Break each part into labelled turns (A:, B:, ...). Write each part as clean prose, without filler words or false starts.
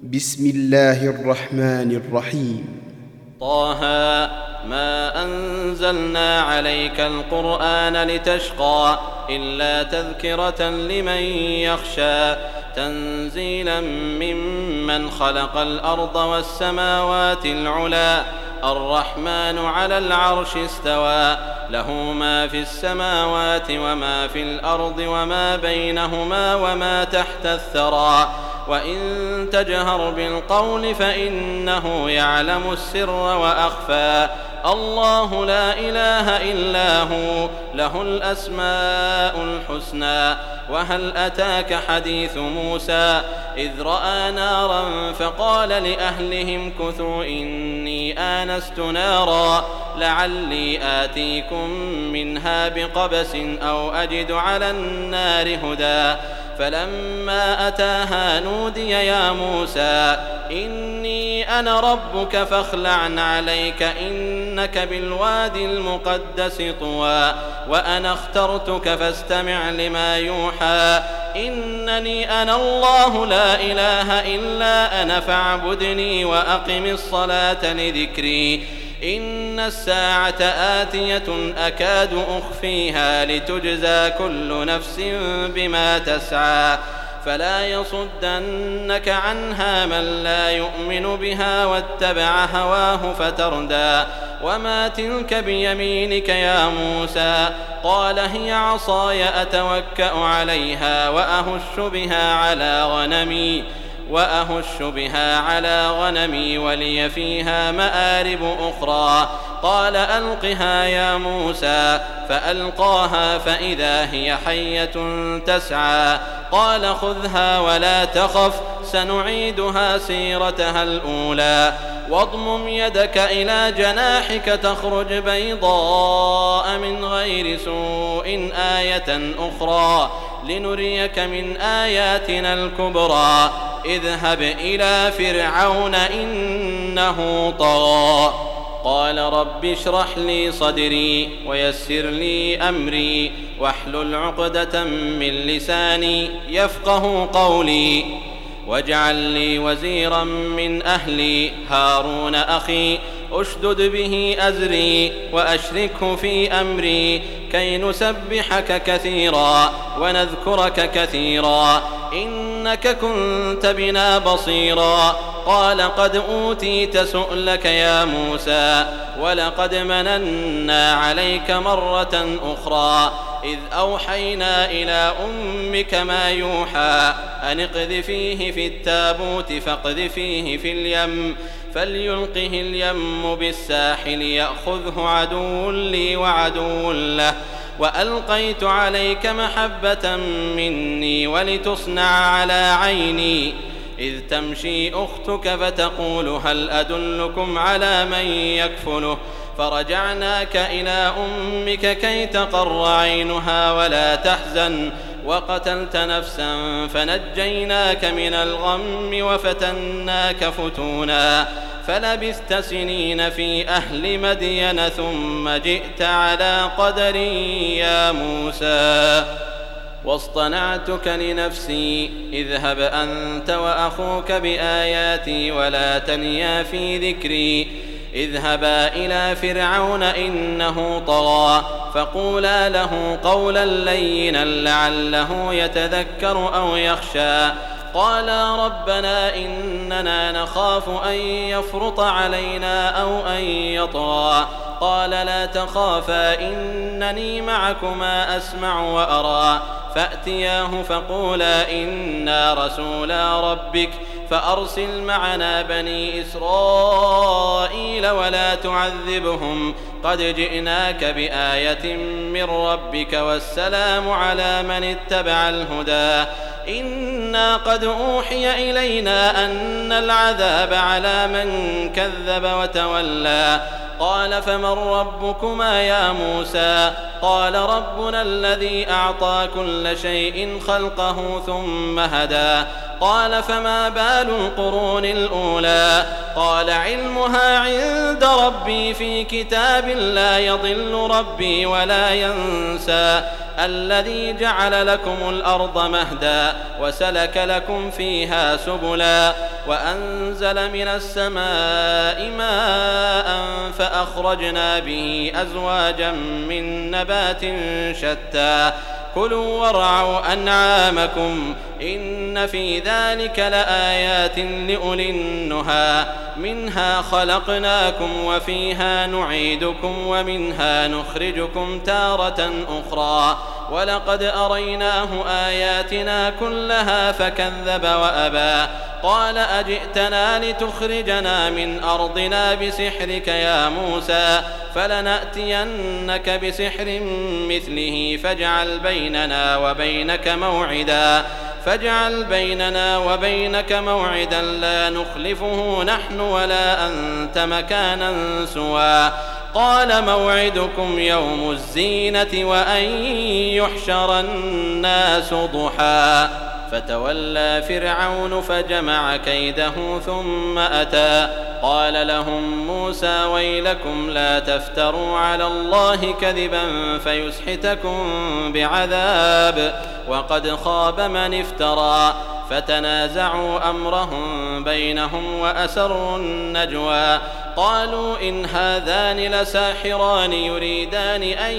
A: بسم الله الرحمن الرحيم.
B: طه ما أنزلنا عليك القرآن لتشقى إلا تذكرة لمن يخشى تنزيلا ممن خلق الأرض والسماوات العلى الرحمن على العرش استوى له ما في السماوات وما في الأرض وما بينهما وما تحت الثرى وإن تجهر بالقول فإنه يعلم السر وأخفى الله لا إله إلا هو له الأسماء الحسنى وهل أتاك حديث موسى إذ رأى نارا فقال لأهلهم كثوا إني آنست نارا لعلي آتيكم منها بقبس أو أجد على النار هدى فلما أتاها نودي يا موسى إني أنا ربك فاخلع عليك إنك بالوادي المقدس طوى وأنا اخترتك فاستمع لما يوحى إنني أنا الله لا إله إلا أنا فاعبدني وأقم الصلاة لذكري إن الساعة آتية أكاد أخفيها لتجزى كل نفس بما تسعى فلا يصدنك عنها من لا يؤمن بها واتبع هواه فتردى وما تلك بيمينك يا موسى قال هي عصاي أتوكأ عليها وأهش بها على غنمي ولي فيها مآرب أخرى قال ألقها يا موسى فألقاها فإذا هي حية تسعى قال خذها ولا تخف سنعيدها سيرتها الأولى واضمم يدك إلى جناحك تخرج بيضاء من غير سوء آية أخرى لنريك من آياتنا الكبرى اذهب إلى فرعون إنه طغى قال رب اشرح لي صدري ويسر لي أمري واحلل عقدة من لساني يفقه قولي واجعل لي وزيرا من أهلي هارون أخي أشدد به أزري وأشركه في أمري كي نسبحك كثيرا ونذكرك كثيرا إنك كنت بنا بصيرا قال قد أوتيت سؤلك يا موسى ولقد مننا عليك مرة أخرى إذ أوحينا إلى أمك ما يوحى أن اقذفيه في التابوت فاقذفيه في اليم فليلقه اليم بالساحل يأخذه عدو لي وعدو له وألقيت عليك محبة مني ولتصنع على عيني إذ تمشي أختك فتقول هل أدلكم على من يكفله فرجعناك إلى أمك كي تقر عينها ولا تحزن وقتلت نفسا فنجيناك من الغم وفتناك فتونا فلبثت سنين في أهل مدين ثم جئت على قدر يا موسى واصطنعتك لنفسي اذهب أنت وأخوك بآياتي ولا تنيا في ذكري اذهبا إلى فرعون إنه طغى فقولا له قولا لينا لعله يتذكر أو يخشى قالا ربنا إننا نخاف أن يفرط علينا أو أن يطغى قال لا تخافا إنني معكما أسمع وأرى فأتياه فقولا إنا رسولا ربك فأرسل معنا بني إسرائيل ولا تعذبهم قد جئناك بآية من ربك والسلام على من اتبع الهدى إنا قد أوحي إلينا أن العذاب على من كذب وتولى قال فمن ربكما يا موسى قال ربنا الذي أعطى كل شيء خلقه ثم هدى قال فما بال القرون الأولى قال علمها عند ربي في كتاب لا يضل ربي ولا ينسى الذي جعل لكم الأرض مهدا وسلك لكم فيها سبلا وأنزل من السماء ماء فأخرجنا به أزواجا من نبات شتى كلوا وارعوا أنعامكم إن في ذلك لآيات لأولي النهى منها خلقناكم وفيها نعيدكم ومنها نخرجكم تارة أخرى ولقد أريناه آياتنا كلها فكذب وأبى قال أجئتنا لتخرجنا من أرضنا بسحرك يا موسى فلنأتينك بسحر مثله فاجعل بيننا وبينك موعدا لا نخلفه نحن ولا أنت مكانا سوى قال موعدكم يوم الزينة وأن يحشر الناس ضحى فتولى فرعون فجمع كيده ثم أتى قال لهم موسى ويلكم لا تفتروا على الله كذبا فيسحتكم بعذاب وقد خاب من افترى فتنازعوا أمرهم بينهم وأسروا النجوى قالوا إن هذان لساحران يريدان أن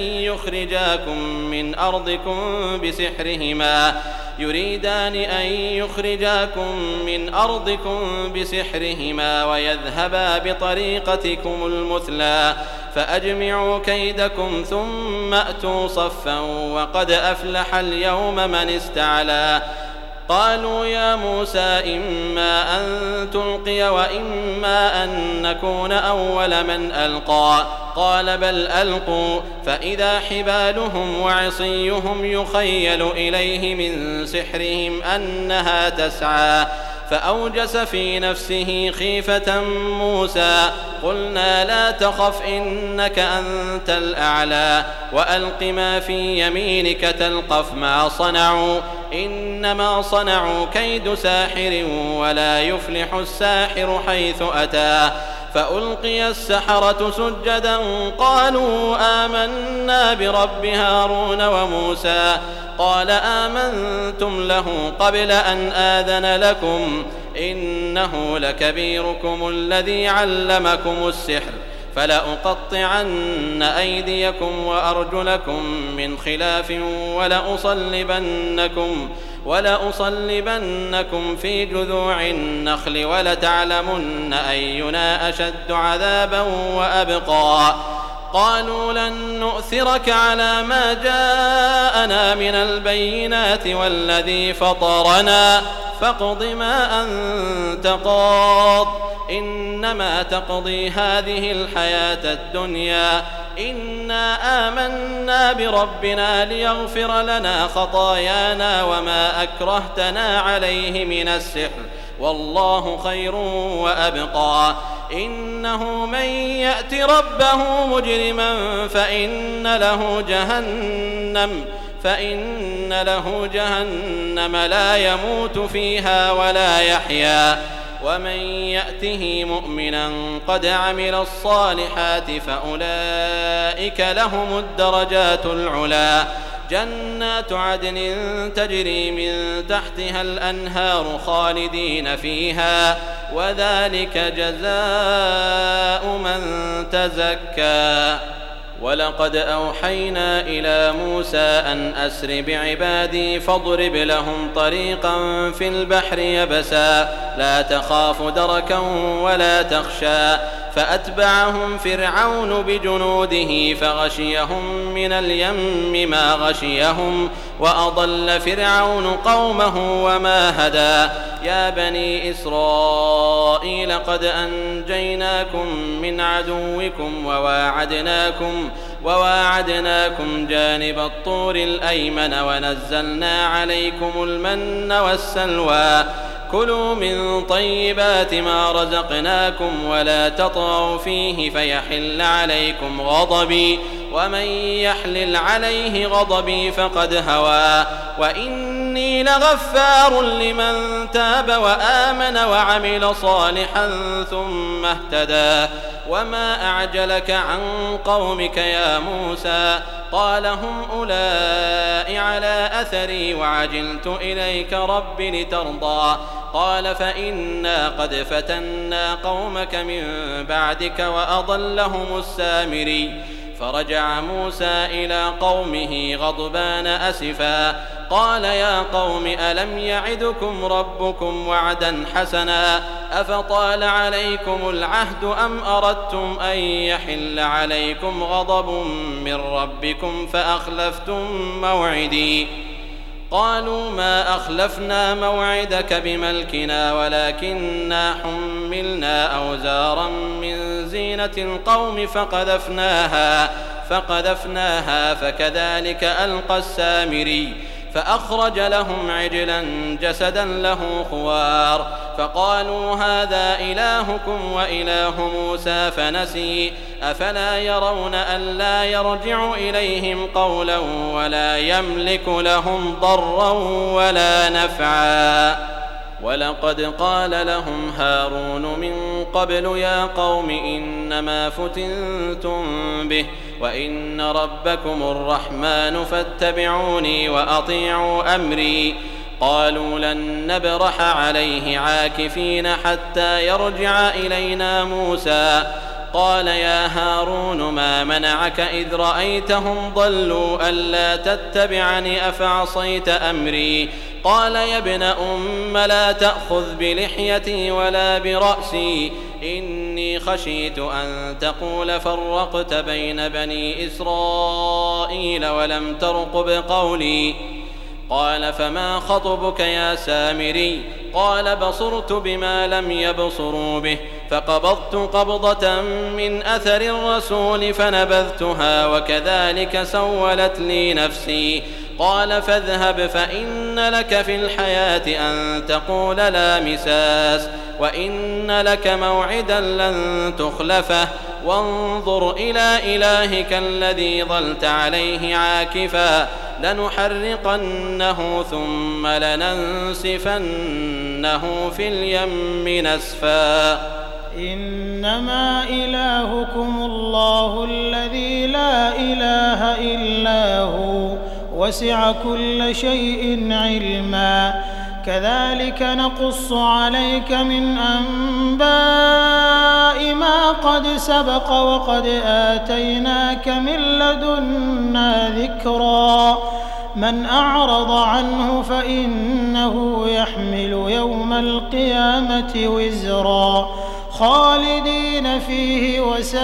B: يخرجاكم من أرضكم بسحرهما ويذهبا بطريقتكم المثلى فأجمعوا كيدكم ثم أتوا صفا وقد أفلح اليوم من استعلى قالوا يا موسى إما أن تلقي وإما أن نكون أول من ألقى قال بل ألقوا فإذا حبالهم وعصيهم يخيل إليه من سحرهم أنها تسعى فأوجس في نفسه خيفة موسى قلنا لا تخف إنك أنت الأعلى وألق ما في يمينك تلقف ما صنعوا إنما صنعوا كيد ساحر ولا يفلح الساحر حيث أتى فألقي السحرة سجدا قالوا آمنا برب هارون وموسى قال آمنتم له قبل أن آذن لكم إنه لكبيركم الذي علمكم السحر فلأقطعن أيديكم وأرجلكم من خلاف ولأصلبنكم في جذوع النخل ولتعلمن أينا أشد عذابا وأبقى قالوا لن نؤثرك على ما جاءنا من البينات والذي فطرنا فاقض ما أنت قاض إنما تقضي هذه الحياة الدنيا إنا آمنا بربنا ليغفر لنا خطايانا وما أكرهتنا عليه من السحر والله خير وأبقى إنه من يأت ربه مجرما فإن له جهنم لا يموت فيها ولا يحيا ومن يأته مؤمنا قد عمل الصالحات فأولئك لهم الدرجات العلا جنات عدن تجري من تحتها الأنهار خالدين فيها وذلك جزاء من تزكى ولقد أوحينا إلى موسى أن أسر بعبادي فاضرب لهم طريقا في البحر يبسا لا تخاف دركا ولا تخشى فأتبعهم فرعون بجنوده فغشيهم من اليم ما غشيهم وأضل فرعون قومه وما هدى يا بني إسرائيل قد أنجيناكم من عدوكم وواعدناكم جانب الطور الأيمن ونزلنا عليكم المن والسلوى كلوا من طيبات ما رزقناكم ولا تطغوا فيه فيحل عليكم غضبي ومن يحلل عليه غضبي فقد هوى وإني إني لغفار لمن تاب وآمن وعمل صالحا ثم اهتدى وما أعجلك عن قومك يا موسى قال هم أولئك على أثري وعجلت إليك رب لترضى قال فإنا قد فتنا قومك من بعدك وأضلهم السامري فرجع موسى إلى قومه غضبان أسفا قال يا قوم ألم يعدكم ربكم وعدا حسنا أفطال عليكم العهد أم أردتم أن يحل عليكم غضب من ربكم فأخلفتم موعدي قالوا ما أخلفنا موعدك بملكنا ولكننا حملنا أوزارا من زينة القوم فقذفناها فكذلك ألقى السامري فأخرج لهم عجلا جسدا له خوار فقالوا هذا إلهكم وإله موسى فنسي أفلا يرون ألا يرجع إليهم قولا ولا يملك لهم ضرا ولا نفعا ولقد قال لهم هارون من قبل يا قوم إنما فتنتم به وإن ربكم الرحمن فاتبعوني وأطيعوا أمري قالوا لن نبرح عليه عاكفين حتى يرجع إلينا موسى قال يا هارون ما منعك إذ رأيتهم ضلوا ألا تتبعني أفعصيت أمري قال يا ابن أم لا تأخذ بلحيتي ولا برأسي إني خشيت أن تقول فرقت بين بني إسرائيل ولم ترقب قولي قال فما خطبك يا سامري قال بصرت بما لم يبصروا به فقبضت قبضة من أثر الرسول فنبذتها وكذلك سولت لي نفسي قال فاذهب فإن لك في الحياة أن تقول لا مساس وإن لك موعدا لن تخلفه وانظر إلى إلهك الذي ظلت عليه عاكفا لنحرقنه ثم لننسفنه في اليم نسفا
C: إنما إلهكم الله الذي لا إله إلا هو وسع كل شيء علما كذلك نقص عليك من أنباء ما قد سبق وقد آتيناك من لدنا ذكرا من أعرض عنه فإنه يحمل يوم القيامة وزرا خالدين فيه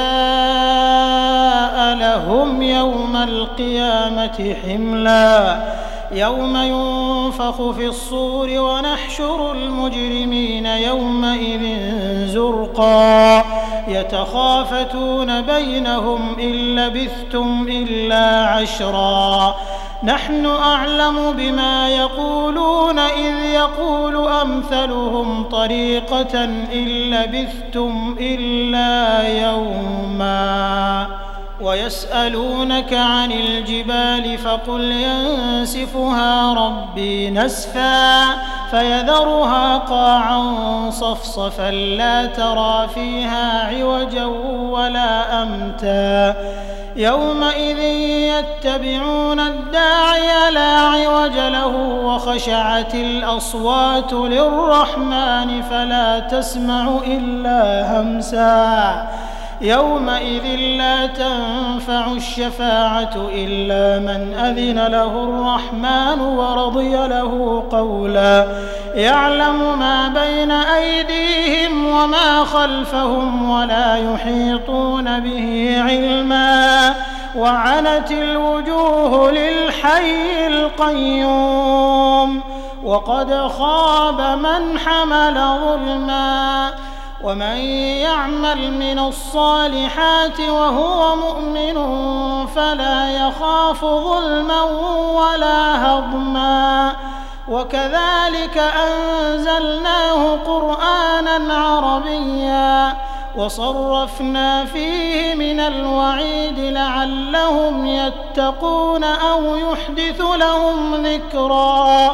C: وساء لهم يوم القيامة حملا يوم ينفخ في الصور ونحشر المجرمين يومئذ زرقا يتخافتون بينهم إن لبثتم إلا عشرا نحن أعلم بما يقولون إذ يقول أمثلهم طريقة إن لبثتم إلا يوما ويسألونك عن الجبال فقل ينسفها ربي نسفا فيذرها قاعا صفصفا لا ترى فيها عوجا ولا أمتا يومئذ يتبعون الداعي لا عوج له وخشعت الأصوات للرحمن فلا تسمع إلا همسا يومئذ لا تنفع الشفاعة إلا من أذن له الرحمن ورضي له قولا يعلم ما بين أيديهم وما خلفهم ولا يحيطون به علما وعنت الوجوه للحي القيوم وقد خاب من حمل ظلما ومن يعمل من الصالحات وهو مؤمن فلا يخاف ظلما ولا هضما وكذلك أنزلناه قرآنا عربيا وصرفنا فيه من الوعيد لعلهم يتقون أو يحدث لهم ذكرا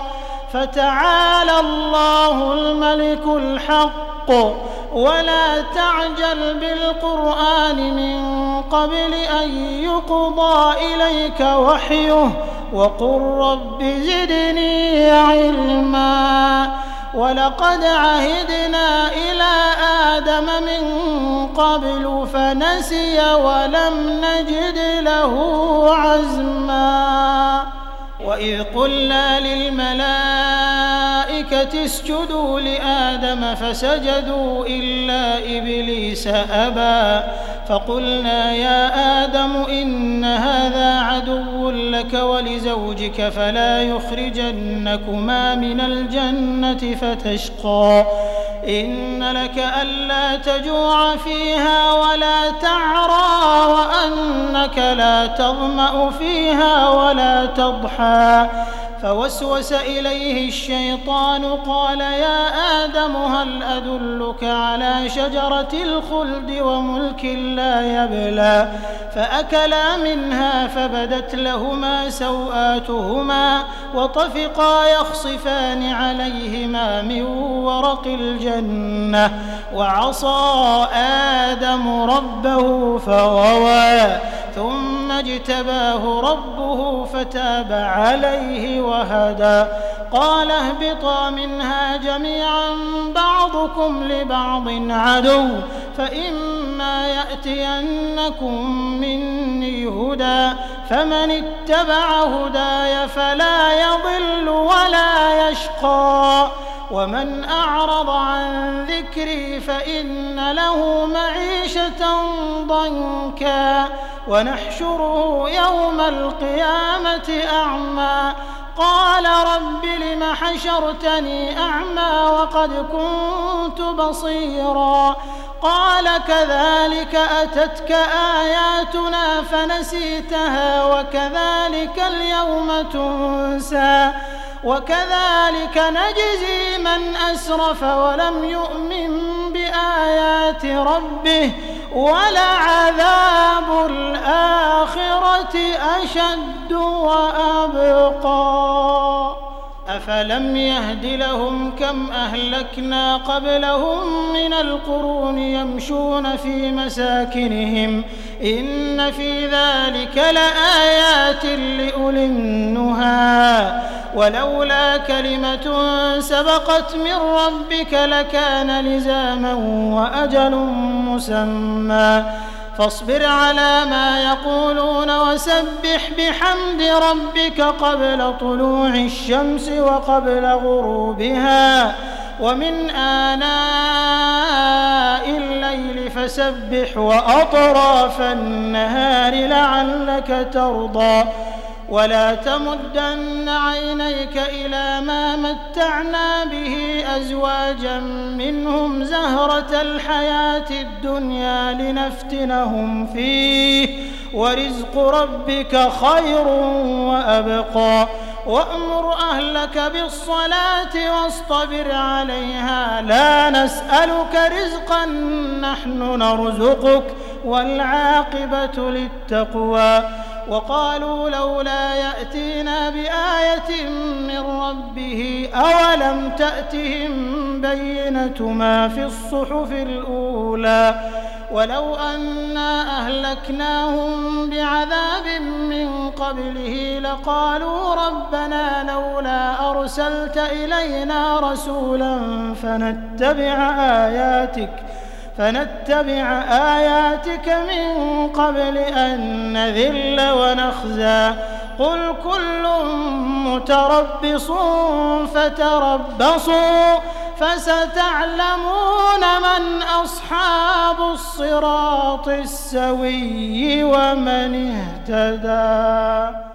C: فتعالى الله الملك الحق ولا تعجل بالقرآن من قبل أن يقضى إليك وحيه وقل رب زدني علما ولقد عهدنا إلى آدم من قبل فنسي ولم نجد له عزما وإذ قلنا للملائكة اسجدوا لآدم فسجدوا إلا إبليس أبى فقلنا يا آدم إن هذا عدو لك ولزوجك فلا يخرجنكما من الجنة فتشقى إن لك ألا تجوع فيها ولا تعرى وأنك لا تظمأ فيها ولا تضحى فوسوس إليه الشيطان قال يا آدم هل أدلك على شجرة الخلد وملك لا يبلى فأكلا منها فبدت لهما سوآتهما وطفقا يخصفان عليهما من ورق الجنة وعصى آدم ربه فغوى ثم اجتباه ربه فتاب عليه وهدى قال اهبطا منها جميعا بعضكم لبعض عدو فإما يأتينكم مني هدى فمن اتبع هداي فلا يضل ولا يشقى ومن أعرض عن ذكري فإن له معيشة ضنكا ونحشره يوم القيامة أعمى قال رب لم حشرتني أعمى وقد كنت بصيرا قال كذلك أتتك آياتنا فنسيتها وكذلك اليوم تنسى وكذلك نجزي من أسرف ولم يؤمن بآيات ربه ولعذاب الآخرة أشد وأبقى أفلم يهد لهم كم أهلكنا قبلهم من القرون يمشون في مساكنهم إن في ذلك لآيات لأولي النهى ولولا كلمة سبقت من ربك لكان لزاما وأجل مسمى فاصبر على ما يقولون وسبح بحمد ربك قبل طلوع الشمس وقبل غروبها ومن آناء الليل فسبح وأطراف النهار لعلك ترضى ولا تمدن عينيك إلى ما متعنا به أزواجا منهم زهرة الحياة الدنيا لنفتنهم فيه ورزق ربك خير وأبقى وأمر أهلك بالصلاة واصطبر عليها لا نسألك رزقا نحن نرزقك والعاقبة للتقوى وقالوا لولا يأتينا بآية من ربه أولم تأتهم بينة ما في الصحف الأولى ولو أنا أهلكناهم بعذاب من قبله لقالوا ربنا لولا أرسلت إلينا رسولا فنتبع آياتك من قبل أن نذل ونخزى قل كل متربص فتربصوا فستعلمون من أصحاب الصراط السوي ومن اهتدى.